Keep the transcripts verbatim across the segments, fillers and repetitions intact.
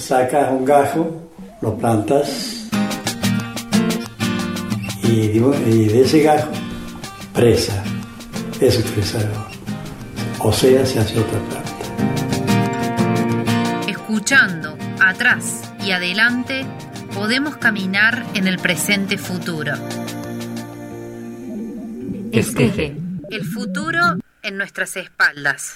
sacas un gajo, lo plantas y, y de ese gajo, presa. Eso es crecer. O sea, se hace otra planta. Escuchando atrás y adelante, podemos caminar en el presente futuro. Esqueje. El futuro en nuestras espaldas.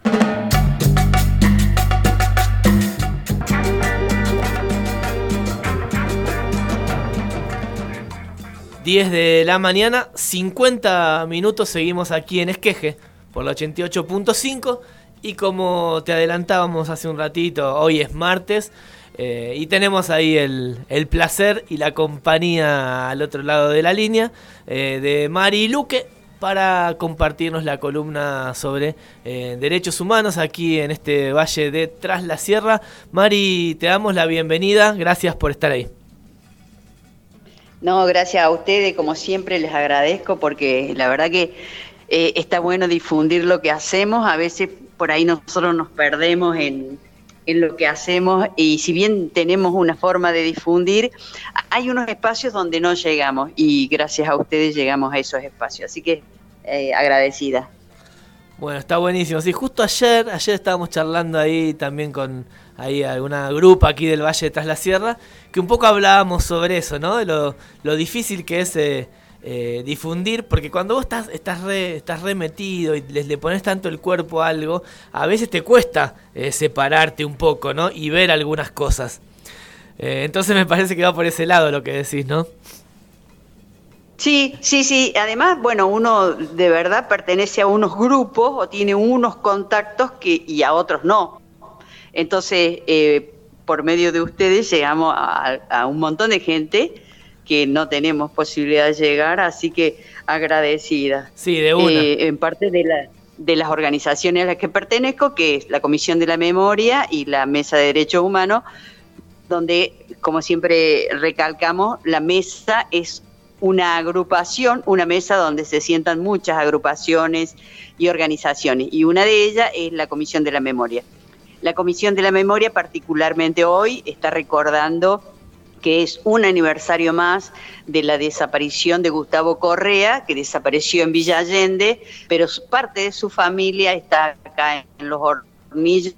diez de la mañana, cincuenta minutos, seguimos aquí en Esqueje por la ochenta y ocho punto cinco y como te adelantábamos hace un ratito, hoy es martes eh, y tenemos ahí el, el placer y la compañía al otro lado de la línea eh, de Mari Luque para compartirnos la columna sobre eh, derechos humanos aquí en este valle de Tras la Sierra. Mari, te damos la bienvenida, gracias por estar ahí. No, gracias a ustedes, como siempre les agradezco porque la verdad que eh, está bueno difundir lo que hacemos. A veces por ahí nosotros nos perdemos en, en lo que hacemos y si bien tenemos una forma de difundir, hay unos espacios donde no llegamos y gracias a ustedes llegamos a esos espacios. Así que eh, agradecida. Bueno, está buenísimo. Sí, justo ayer, ayer estábamos charlando ahí también con ahí alguna grupa aquí del Valle de Tras la Sierra, que un poco hablábamos sobre eso, ¿no? De lo, lo difícil que es eh, eh, difundir, porque cuando vos estás, estás re, estás re metido y le, le pones tanto el cuerpo a algo, a veces te cuesta eh, separarte un poco, ¿no? Y ver algunas cosas. Eh, entonces me parece que va por ese lado lo que decís, ¿no? Sí, sí, sí. Además, bueno, uno de verdad pertenece a unos grupos o tiene unos contactos que y a otros no. Entonces, eh, por medio de ustedes llegamos a, a un montón de gente que no tenemos posibilidad de llegar, así que agradecida. Sí, de una. Eh, en parte de, la, de las organizaciones a las que pertenezco, que es la Comisión de la Memoria y la Mesa de Derechos Humanos, donde, como siempre recalcamos, la mesa es una agrupación, una mesa donde se sientan muchas agrupaciones y organizaciones, y una de ellas es la Comisión de la Memoria. La Comisión de la Memoria, particularmente hoy, está recordando que es un aniversario más de la desaparición de Gustavo Correa, que desapareció en Villa Allende, pero parte de su familia está acá en Los Hornillos,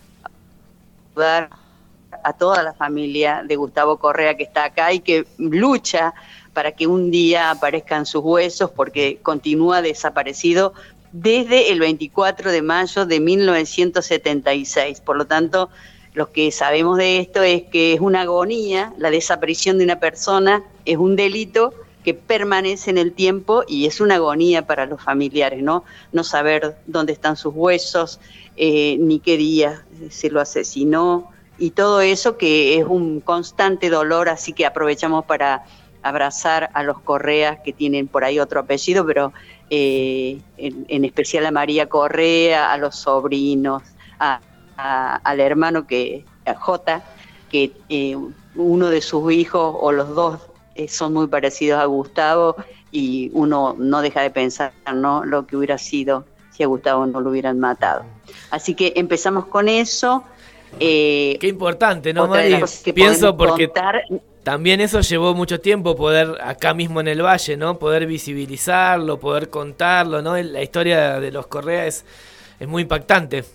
a toda la familia de Gustavo Correa que está acá y que lucha para que un día aparezcan sus huesos, porque continúa desaparecido desde el veinticuatro de mayo de mil novecientos setenta y seis. Por lo tanto, lo que sabemos de esto es que es una agonía, la desaparición de una persona es un delito que permanece en el tiempo y es una agonía para los familiares, ¿no? No saber dónde están sus huesos, eh, ni qué día se lo asesinó, y todo eso que es un constante dolor, así que aprovechamos para abrazar a los Correas que tienen por ahí otro apellido, pero eh, en, en especial a María Correa, a los sobrinos, a, a, al hermano que, a Jota, que eh, uno de sus hijos o los dos eh, son muy parecidos a Gustavo y uno no deja de pensar, ¿no?, lo que hubiera sido si a Gustavo no lo hubieran matado. Así que empezamos con eso. Eh, Qué importante, ¿no, Mari? Pienso porque contar, también eso llevó mucho tiempo poder, acá mismo en el Valle, ¿no?, poder visibilizarlo, poder contarlo, ¿no? La historia de los Correa es, es muy impactante.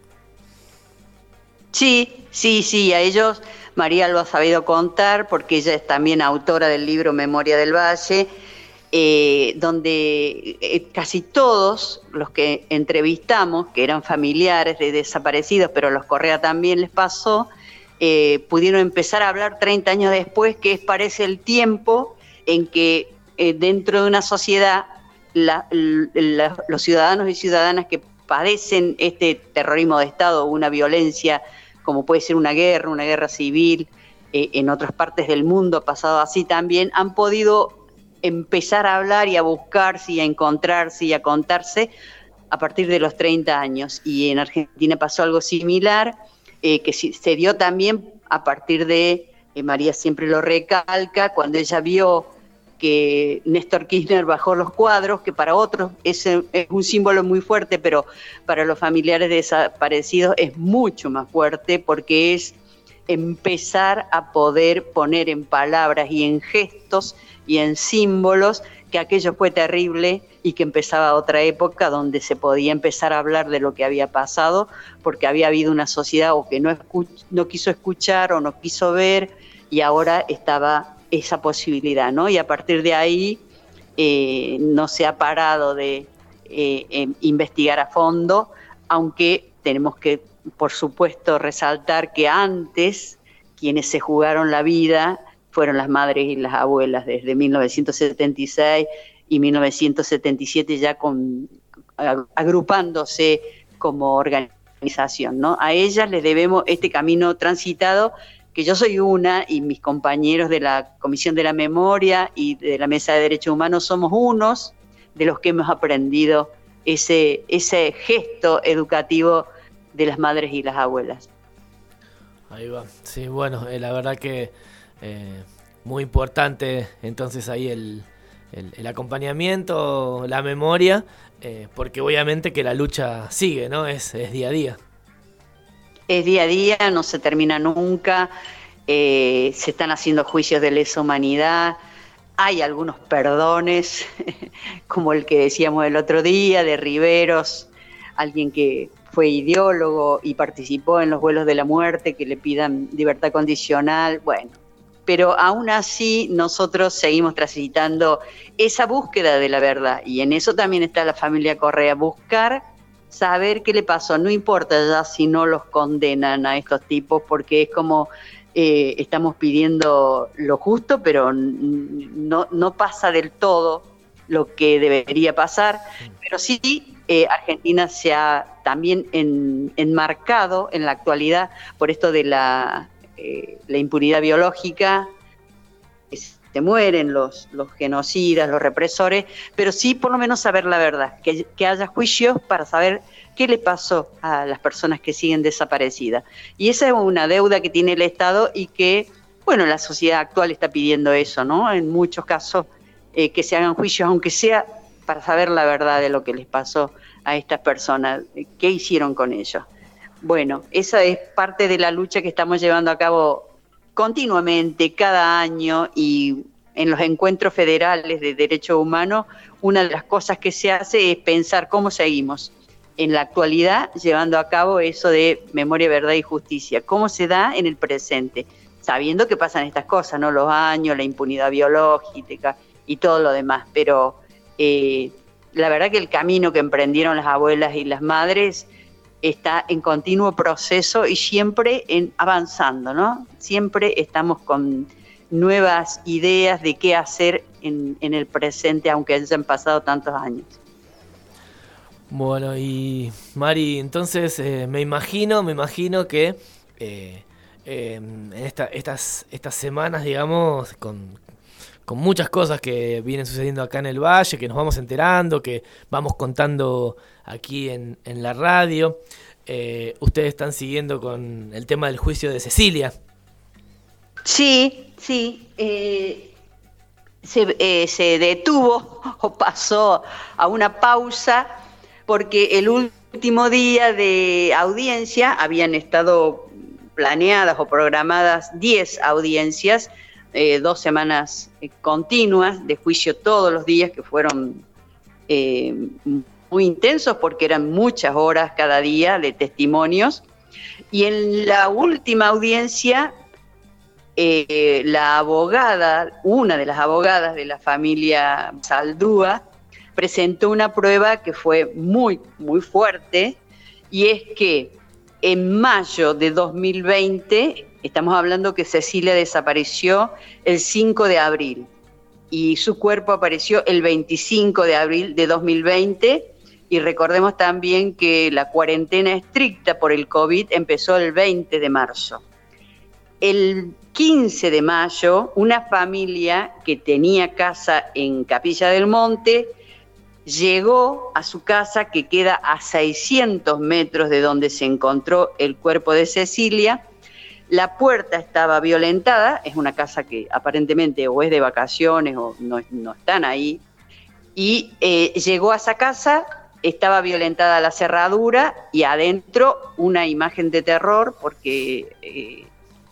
Sí, sí, sí, a ellos María lo ha sabido contar porque ella es también autora del libro Memoria del Valle, eh, donde eh, casi todos los que entrevistamos, que eran familiares de desaparecidos, pero a los Correa también les pasó, eh, pudieron empezar a hablar treinta años después, que es, parece el tiempo en que eh, dentro de una sociedad la, la, los ciudadanos y ciudadanas que padecen este terrorismo de Estado, una violencia como puede ser una guerra, una guerra civil, eh, en otras partes del mundo ha pasado así también, han podido empezar a hablar y a buscarse y a encontrarse y a contarse a partir de los treinta años. Y en Argentina pasó algo similar, eh, que se dio también a partir de, eh, María siempre lo recalca, cuando ella vio que Néstor Kirchner bajó los cuadros, que para otros es, es un símbolo muy fuerte, pero para los familiares desaparecidos es mucho más fuerte, porque es empezar a poder poner en palabras y en gestos y en símbolos que aquello fue terrible y que empezaba otra época donde se podía empezar a hablar de lo que había pasado, porque había habido una sociedad o que no, escuch- no quiso escuchar o no quiso ver, y ahora estaba esa posibilidad, ¿no? Y a partir de ahí eh, no se ha parado de eh, eh, investigar a fondo, aunque tenemos que, por supuesto, resaltar que antes quienes se jugaron la vida fueron las madres y las abuelas, desde mil novecientos setenta y seis y mil novecientos setenta y siete ya con, agrupándose como organización, ¿no? A ellas les debemos este camino transitado, que yo soy una y mis compañeros de la Comisión de la Memoria y de la Mesa de Derechos Humanos somos unos de los que hemos aprendido ese, ese gesto educativo de las madres y las abuelas. Ahí va. Sí, bueno, eh, la verdad que eh, muy importante entonces ahí el, el, el acompañamiento, la memoria, eh, porque obviamente que la lucha sigue, ¿no? Es, es día a día. Es día a día, no se termina nunca, eh, se están haciendo juicios de lesa humanidad, hay algunos perdones, como el que decíamos el otro día, de Riveros, alguien que fue ideólogo y participó en los vuelos de la muerte, que le pidan libertad condicional, bueno, pero aún así nosotros seguimos transitando esa búsqueda de la verdad, y en eso también está la familia Correa, buscar saber qué le pasó, no importa ya si no los condenan a estos tipos, porque es como eh, estamos pidiendo lo justo, pero no, no pasa del todo lo que debería pasar, pero sí eh, Argentina se ha también en, enmarcado en la actualidad por esto de la, eh, la impunidad biológica, se mueren los, los genocidas, los represores, pero sí por lo menos saber la verdad, que, que haya juicios para saber qué le pasó a las personas que siguen desaparecidas. Y esa es una deuda que tiene el Estado y que, bueno, la sociedad actual está pidiendo eso, ¿no? En muchos casos eh, que se hagan juicios, aunque sea para saber la verdad de lo que les pasó a estas personas, qué hicieron con ellos. Bueno, esa es parte de la lucha que estamos llevando a cabo continuamente, cada año, y en los encuentros federales de derechos humanos, una de las cosas que se hace es pensar cómo seguimos en la actualidad llevando a cabo eso de memoria, verdad y justicia, cómo se da en el presente, sabiendo que pasan estas cosas, ¿no? Los años, la impunidad biológica y todo lo demás, pero eh, la verdad que el camino que emprendieron las abuelas y las madres está en continuo proceso y siempre en avanzando, ¿no? Siempre estamos con nuevas ideas de qué hacer en, en el presente, aunque hayan pasado tantos años. Bueno, y Mari, entonces eh, me imagino, me imagino que eh, eh, en esta, estas, estas semanas, digamos, con, con muchas cosas que vienen sucediendo acá en el Valle, que nos vamos enterando, que vamos contando aquí en, en la radio, eh, ustedes están siguiendo con el tema del juicio de Cecilia. Sí, sí, eh, se, eh, se detuvo o pasó a una pausa porque el último día de audiencia habían estado planeadas o programadas diez audiencias, eh, dos semanas eh, continuas de juicio todos los días, que fueron eh, muy intensos porque eran muchas horas cada día de testimonios, y en la última audiencia Eh, la abogada, una de las abogadas de la familia Saldúa, presentó una prueba que fue muy, muy fuerte, y es que en mayo de dos mil veinte, estamos hablando que Cecilia desapareció el cinco de abril, y su cuerpo apareció el veinticinco de abril de dos mil veinte, y recordemos también que la cuarentena estricta por el COVID empezó el veinte de marzo. El quince de mayo, una familia que tenía casa en Capilla del Monte llegó a su casa, que queda a seiscientos metros de donde se encontró el cuerpo de Cecilia. La puerta estaba violentada, es una casa que aparentemente o es de vacaciones o no, no están ahí, y eh, llegó a esa casa, estaba violentada la cerradura y adentro una imagen de terror porque... Eh,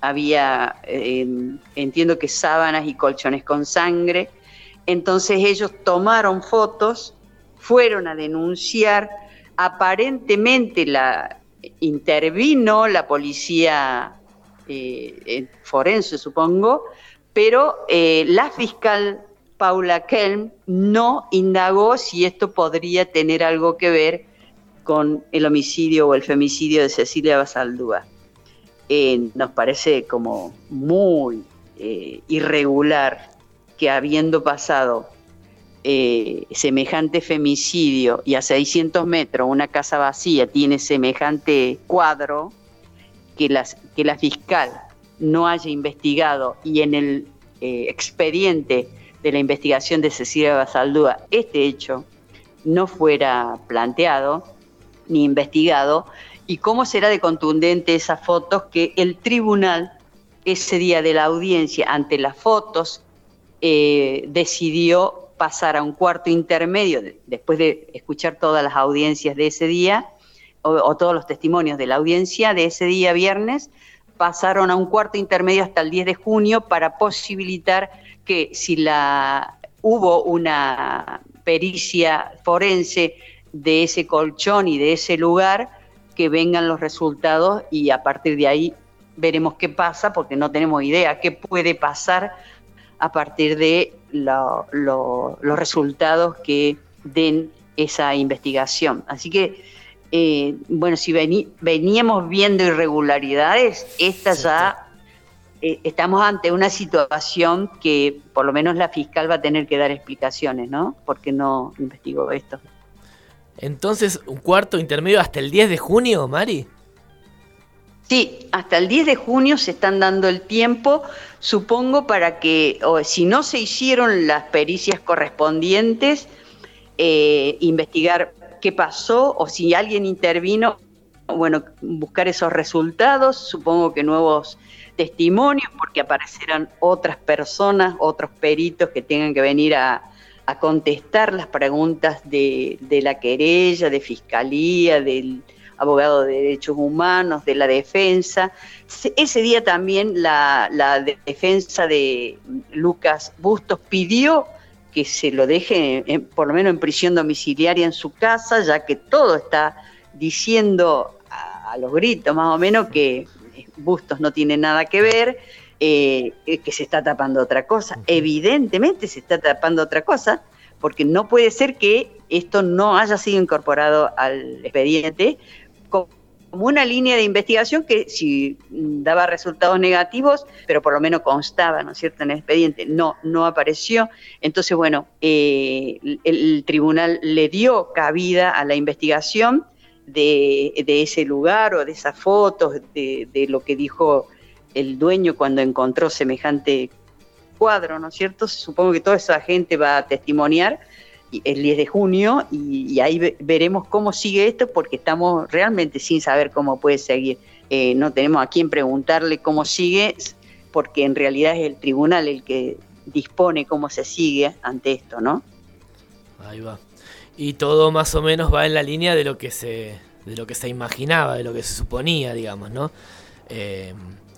había, eh, entiendo que sábanas y colchones con sangre. Entonces ellos tomaron fotos, fueron a denunciar, aparentemente la intervino la policía eh, forense, supongo, pero eh, la fiscal Paula Kelm no indagó si esto podría tener algo que ver con el homicidio o el femicidio de Cecilia Basaldúa. Eh, nos parece como muy eh, irregular que habiendo pasado eh, semejante femicidio y a seiscientos metros una casa vacía tiene semejante cuadro, que, las, que la fiscal no haya investigado y en el eh, expediente de la investigación de Cecilia Basaldúa este hecho no fuera planteado ni investigado, y cómo será de contundente esas fotos que el tribunal ese día de la audiencia ante las fotos eh, decidió pasar a un cuarto intermedio de, después de escuchar todas las audiencias de ese día o, o todos los testimonios de la audiencia de ese día viernes, pasaron a un cuarto intermedio hasta el diez de junio para posibilitar que si la hubo una pericia forense de ese colchón y de ese lugar, que vengan los resultados y a partir de ahí veremos qué pasa, porque no tenemos idea qué puede pasar a partir de lo, lo, los resultados que den esa investigación. Así que, eh, bueno, si vení, veníamos viendo irregularidades, esta ya eh, estamos ante una situación que por lo menos la fiscal va a tener que dar explicaciones, ¿no? Porque no investigó esto. Entonces, ¿un cuarto intermedio hasta el diez de junio, Mari? Sí, hasta el diez de junio se están dando el tiempo, supongo, para que, o si no se hicieron las pericias correspondientes, eh, investigar qué pasó, o si alguien intervino, bueno, buscar esos resultados, supongo que nuevos testimonios, porque aparecerán otras personas, otros peritos que tengan que venir a a contestar las preguntas de, de la querella, de fiscalía, del abogado de derechos humanos, de la defensa. Ese día también la, la defensa de Lucas Bustos pidió que se lo deje, en, por lo menos en prisión domiciliaria en su casa, ya que todo está diciendo a, a los gritos más o menos que Bustos no tiene nada que ver, Eh, que se está tapando otra cosa. Evidentemente se está tapando otra cosa, porque no puede ser que esto no haya sido incorporado al expediente como una línea de investigación que si daba resultados negativos, pero por lo menos constaba, ¿no es cierto?, en el expediente. No, no apareció. Entonces, bueno, eh, el, el tribunal le dio cabida a la investigación de, de ese lugar o de esas fotos, de, de lo que dijo el dueño cuando encontró semejante cuadro, ¿no es cierto? Supongo que toda esa gente va a testimoniar el diez de junio y, y ahí ve, veremos cómo sigue esto, porque estamos realmente sin saber cómo puede seguir. Eh, no tenemos a quién preguntarle cómo sigue, porque en realidad es el tribunal el que dispone cómo se sigue ante esto, ¿no? Ahí va. Y todo más o menos va en la línea de lo que se, de lo que se imaginaba, de lo que se suponía, digamos, ¿no? Eh,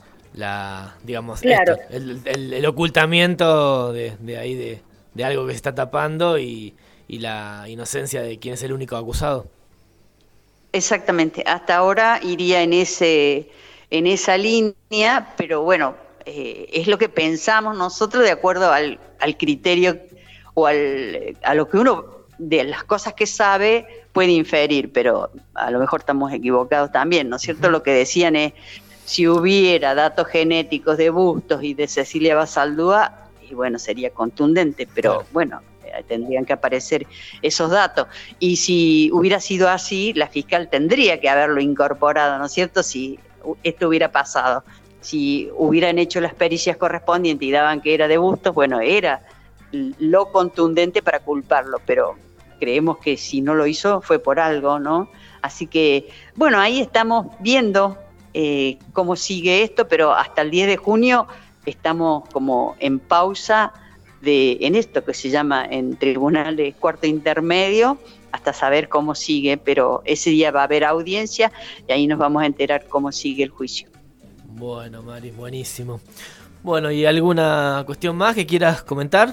la digamos claro. esto, el, el, el ocultamiento de, de ahí de, de algo que se está tapando y, y la inocencia de quien es el único acusado. Exactamente, hasta ahora iría en ese en esa línea, pero bueno, eh, es lo que pensamos nosotros de acuerdo al, al criterio o al, a lo que uno de las cosas que sabe puede inferir, pero a lo mejor estamos equivocados también, ¿no es cierto? Uh-huh. Lo que decían es, si hubiera datos genéticos de Bustos y de Cecilia Basaldúa, y bueno, sería contundente, pero claro, bueno, eh, tendrían que aparecer esos datos. Y si hubiera sido así, la fiscal tendría que haberlo incorporado, ¿no es cierto?, si esto hubiera pasado. Si hubieran hecho las pericias correspondientes y daban que era de Bustos, bueno, era lo contundente para culparlo, pero creemos que si no lo hizo fue por algo, ¿no? Así que, bueno, ahí estamos viendo Eh, cómo sigue esto, pero hasta el diez de junio estamos como en pausa de, en esto que se llama en tribunales cuarto intermedio, hasta saber cómo sigue, pero ese día va a haber audiencia y ahí nos vamos a enterar cómo sigue el juicio. Bueno, Mari, buenísimo. Bueno, ¿y alguna cuestión más que quieras comentar?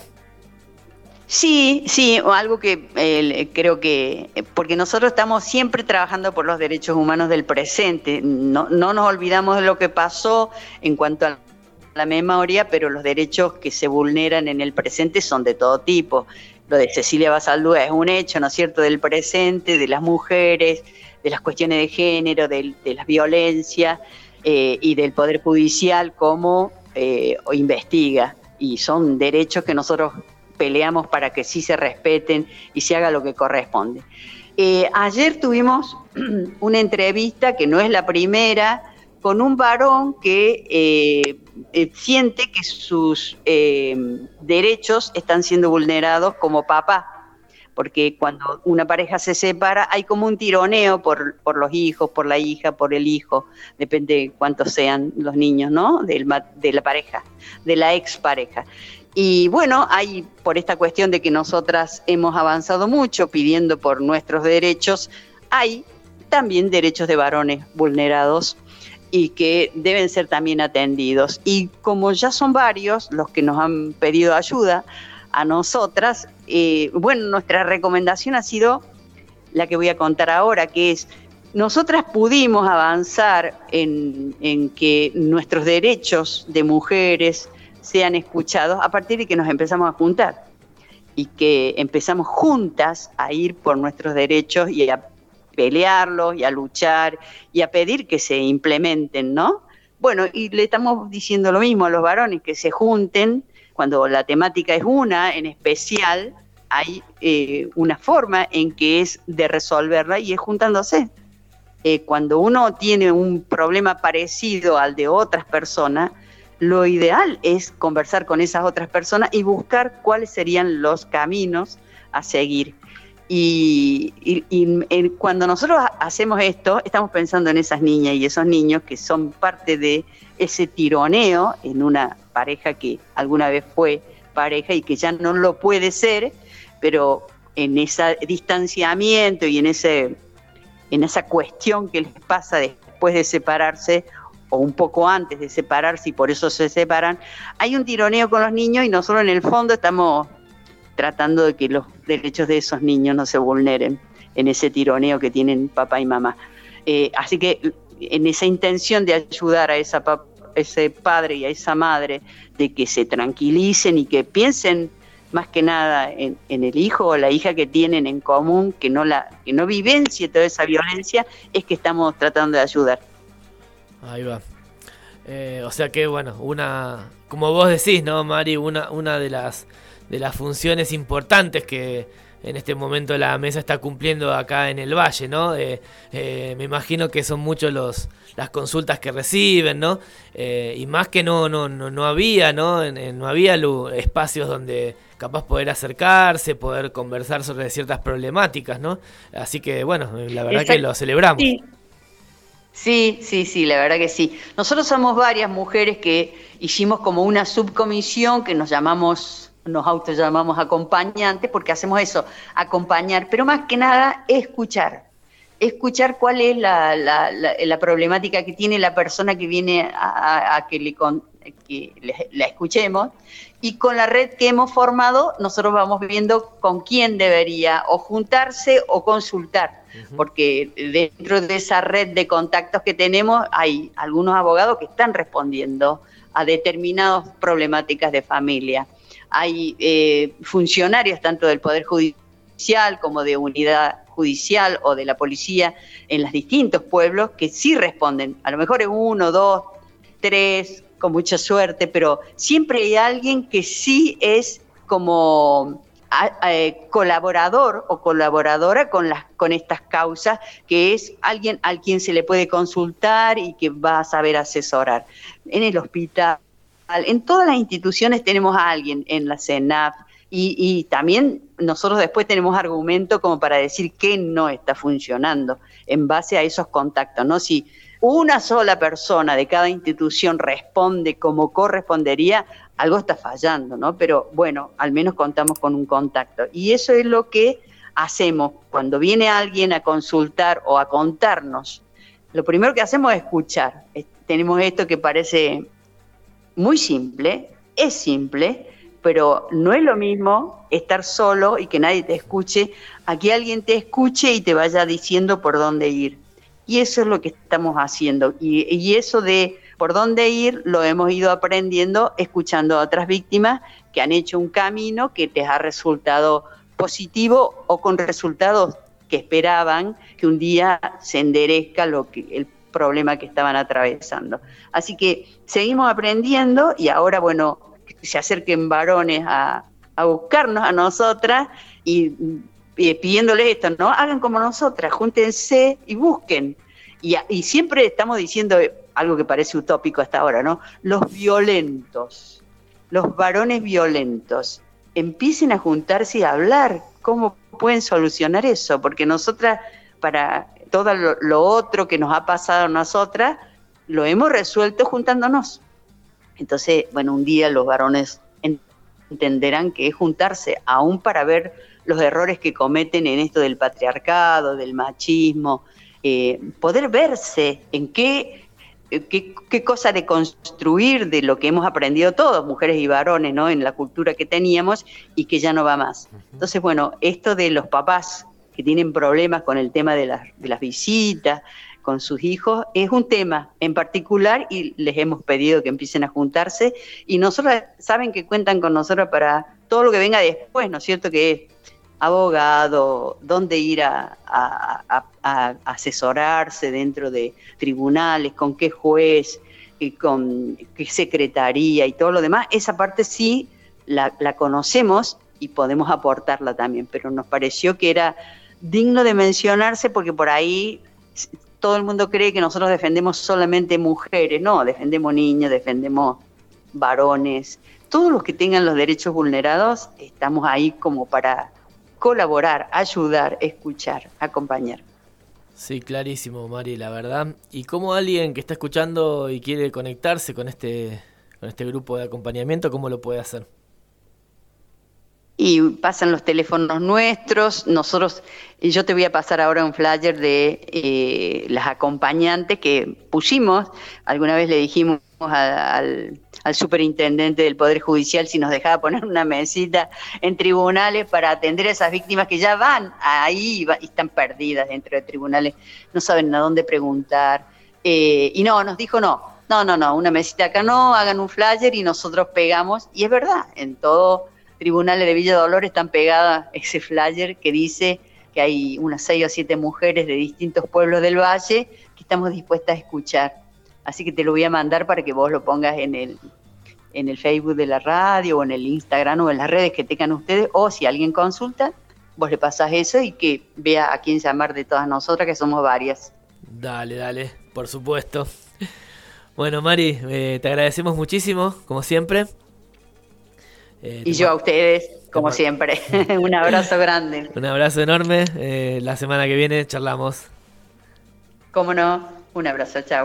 Sí, sí, algo que eh, creo que, porque nosotros estamos siempre trabajando por los derechos humanos del presente, no, no nos olvidamos de lo que pasó en cuanto a la memoria, pero los derechos que se vulneran en el presente son de todo tipo. Lo de Cecilia Basaldúa es un hecho, ¿no es cierto?, del presente, de las mujeres, de las cuestiones de género, de, de las violencias eh, y del Poder Judicial como eh, investiga. Y son derechos que nosotros peleamos para que sí se respeten y se haga lo que corresponde. Eh, ayer tuvimos una entrevista, que no es la primera, con un varón que eh, eh, siente que sus eh, derechos están siendo vulnerados como papá, porque cuando una pareja se separa hay como un tironeo por, por los hijos, por la hija, por el hijo, depende de cuántos sean los niños, ¿no?, Del, de la pareja, de la expareja. Y bueno, hay, por esta cuestión de que nosotras hemos avanzado mucho pidiendo por nuestros derechos, hay también derechos de varones vulnerados y que deben ser también atendidos. Y como ya son varios los que nos han pedido ayuda a nosotras, eh, bueno, nuestra recomendación ha sido la que voy a contar ahora, que es, nosotras pudimos avanzar en, en que nuestros derechos de mujeres sean escuchados a partir de que nos empezamos a juntar y que empezamos juntas a ir por nuestros derechos y a pelearlos y a luchar y a pedir que se implementen, ¿no? Bueno, y le estamos diciendo lo mismo a los varones, que se junten cuando la temática es una en especial. Hay eh, una forma en que es de resolverla y es juntándose. Eh, cuando uno tiene un problema parecido al de otras personas, lo ideal es conversar con esas otras personas y buscar cuáles serían los caminos a seguir. Y, y, y en, cuando nosotros hacemos esto, estamos pensando en esas niñas y esos niños que son parte de ese tironeo en una pareja que alguna vez fue pareja y que ya no lo puede ser, pero en ese distanciamiento y en, ese, en esa cuestión que les pasa después de separarse o un poco antes de separarse y por eso se separan, hay un tironeo con los niños y nosotros en el fondo estamos tratando de que los derechos de esos niños no se vulneren en ese tironeo que tienen papá y mamá. Eh, así que en esa intención de ayudar a esa pap- ese padre y a esa madre, de que se tranquilicen y que piensen más que nada en, en el hijo o la hija que tienen en común, que no, la, que no vivencie toda esa violencia, es que estamos tratando de ayudar. Ahí va. Eh, o sea que, bueno, una, como vos decís, ¿no, Mari? Una, una de las de las funciones importantes que en este momento la mesa está cumpliendo acá en el Valle, ¿no? Eh, eh, me imagino que son muchos los las consultas que reciben, ¿no? Eh, y más que no no no, no había, ¿no? En, en, no había lu- espacios donde capaz poder acercarse, poder conversar sobre ciertas problemáticas, ¿no? Así que, bueno, la verdad Exacto. que lo celebramos. Sí. Sí, sí, sí, la verdad que sí. Nosotros somos varias mujeres que hicimos como una subcomisión que nos llamamos, nos autollamamos acompañantes, porque hacemos eso, acompañar, pero más que nada escuchar. Escuchar cuál es la, la, la, la problemática que tiene la persona que viene a, a, a que, le, con, que le, la escuchemos. Y con la red que hemos formado, nosotros vamos viendo con quién debería o juntarse o consultar. Uh-huh. Porque dentro de esa red de contactos que tenemos hay algunos abogados que están respondiendo a determinadas problemáticas de familia. Hay eh, funcionarios tanto del Poder Judicial como de unidad judicial o de la policía en los distintos pueblos que sí responden. A lo mejor es uno, dos, tres, con mucha suerte, pero siempre hay alguien que sí es como a, a, colaborador o colaboradora con, las, con estas causas, que es alguien al quien se le puede consultar y que va a saber asesorar. En el hospital, en todas las instituciones tenemos a alguien, en la CENAF, y, y también nosotros después tenemos argumentos como para decir qué no está funcionando en base a esos contactos, ¿no? Si una sola persona de cada institución responde como correspondería, algo está fallando, ¿no? Pero bueno, al menos contamos con un contacto. Y eso es lo que hacemos cuando viene alguien a consultar o a contarnos. Lo primero que hacemos es escuchar. tenemos esto que parece muy simple, es simple, pero no es lo mismo estar solo y que nadie te escuche, a que alguien te escuche y te vaya diciendo por dónde ir. Y eso es lo que estamos haciendo. Y, y eso de por dónde ir lo hemos ido aprendiendo escuchando a otras víctimas que han hecho un camino que les ha resultado positivo o con resultados que esperaban que un día se enderezca lo que, el problema que estaban atravesando. Así que seguimos aprendiendo y ahora, bueno, que se acerquen varones a, a buscarnos a nosotras y, y pidiéndoles esto, ¿no? Hagan como nosotras, júntense y busquen. Y, y siempre estamos diciendo algo que parece utópico hasta ahora, ¿no? Los violentos, los varones violentos, empiecen a juntarse y a hablar. ¿Cómo pueden solucionar eso? Porque nosotras, para todo lo, lo otro que nos ha pasado a nosotras, lo hemos resuelto juntándonos. Entonces, bueno, un día los varones entenderán que es juntarse, aún para ver los errores que cometen en esto del patriarcado, del machismo, eh, poder verse en qué, qué, qué cosa de construir de lo que hemos aprendido todos, mujeres y varones, ¿no? En la cultura que teníamos y que ya no va más. Entonces, bueno, esto de los papás que tienen problemas con el tema de las, de las visitas con sus hijos, es un tema en particular y les hemos pedido que empiecen a juntarse y nosotros saben que cuentan con nosotros para todo lo que venga después, ¿no es cierto? Que es abogado, dónde ir a, a, a, a asesorarse dentro de tribunales, con qué juez, con qué secretaría y todo lo demás, esa parte sí la, la conocemos y podemos aportarla también, pero nos pareció que era digno de mencionarse porque por ahí todo el mundo cree que nosotros defendemos solamente mujeres, no, defendemos niños, defendemos varones, todos los que tengan los derechos vulnerados, estamos ahí como para colaborar, ayudar, escuchar, acompañar. Sí, clarísimo, Mari, la verdad. ¿Y cómo alguien que está escuchando y quiere conectarse con este, con este grupo de acompañamiento, cómo lo puede hacer? Y pasan los teléfonos nuestros, nosotros, yo te voy a pasar ahora un flyer de eh, las acompañantes que pusimos, alguna vez le dijimos a, al, al superintendente del Poder Judicial si nos dejaba poner una mesita en tribunales para atender a esas víctimas que ya van ahí y están perdidas dentro de tribunales, no saben a dónde preguntar, eh, y no, nos dijo no, no, no, no, una mesita acá no, hagan un flyer y nosotros pegamos, y es verdad, en todo tribunales de Villa Dolores están pegadas ese flyer que dice que hay unas seis o siete mujeres de distintos pueblos del Valle que estamos dispuestas a escuchar. Así que te lo voy a mandar para que vos lo pongas en el, en el Facebook de la radio o en el Instagram o en las redes que tengan ustedes, o si alguien consulta, vos le pasás eso y que vea a quién llamar de todas nosotras, que somos varias. Dale, dale, por supuesto. Bueno, Mari, eh, te agradecemos muchísimo, como siempre. Eh, y yo a ustedes, como siempre. Un abrazo grande. Un abrazo enorme. Eh, la semana que viene charlamos. Cómo no. Un abrazo. Chao.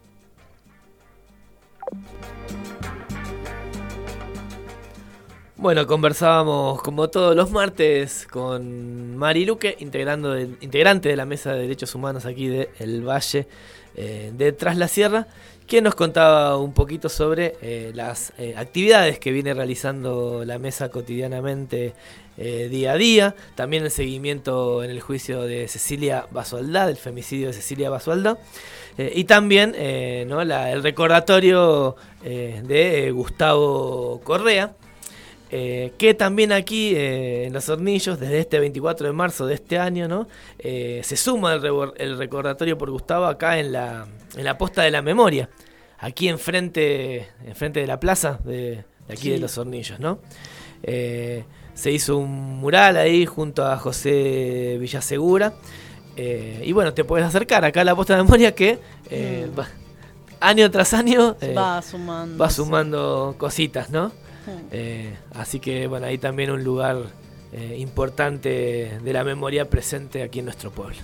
Bueno, conversábamos como todos los martes con Mari Luque, integrando de, integrante de la Mesa de Derechos Humanos aquí de El Valle eh, de Tras la Sierra, quien nos contaba un poquito sobre eh, las eh, actividades que viene realizando la mesa cotidianamente eh, día a día, también el seguimiento en el juicio de Cecilia Basualdá, del femicidio de Cecilia Basualdá, eh, y también eh, ¿no? la, el recordatorio eh, de Gustavo Correa, Eh, que también aquí eh, en Los Hornillos, desde este veinticuatro de marzo de este año, ¿no? eh, se suma el, re- el recordatorio por Gustavo acá en la, en la Posta de la Memoria, aquí enfrente, enfrente de la plaza de, de aquí sí. de Los Hornillos, ¿no? Eh, se hizo un mural ahí junto a José Villasegura, eh, y bueno, te puedes acercar acá a la Posta de la Memoria que eh, mm. va, año tras año eh, va sumando, va sumando cositas, ¿no? Eh, así que bueno, ahí también un lugar eh, importante de la memoria presente aquí en nuestro pueblo.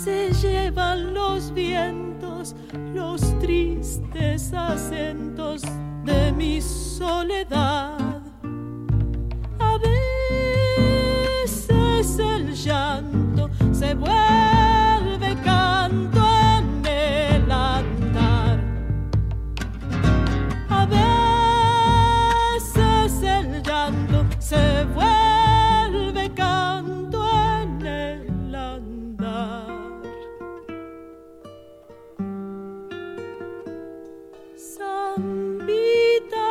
se llevan los vientos, los tristes acentos de mi soledad. A veces el llanto se vuelve canto en el andar. A veces el llanto se vuelve canto en el andar. Zambita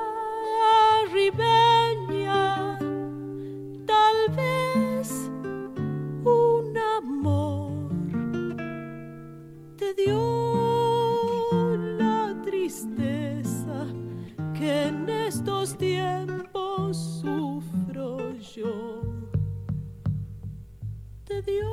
ribeña, tal vez un amor te dio la tristeza que en estos tiempos sufro yo. Te dio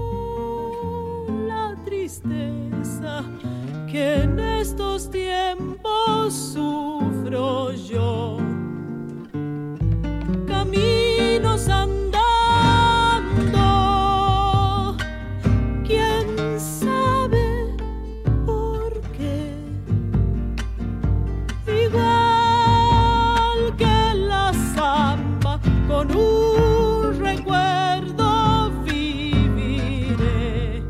la tristeza que en estos tiempos sufro yo. Caminos andando, quién sabe por qué. Igual que la zamba, con un recuerdo viviré.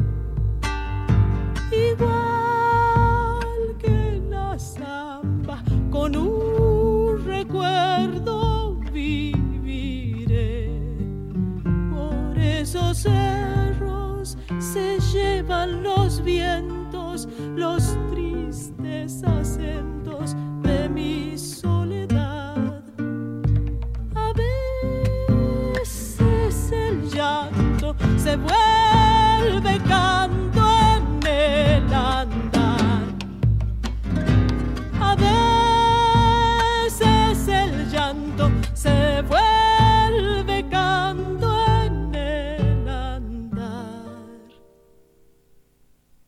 Igual que la zamba, con un recuerdo viviré. Por esos cerros se llevan los vientos, los tristes acentos de mi soledad. A veces el llanto se vuelve canto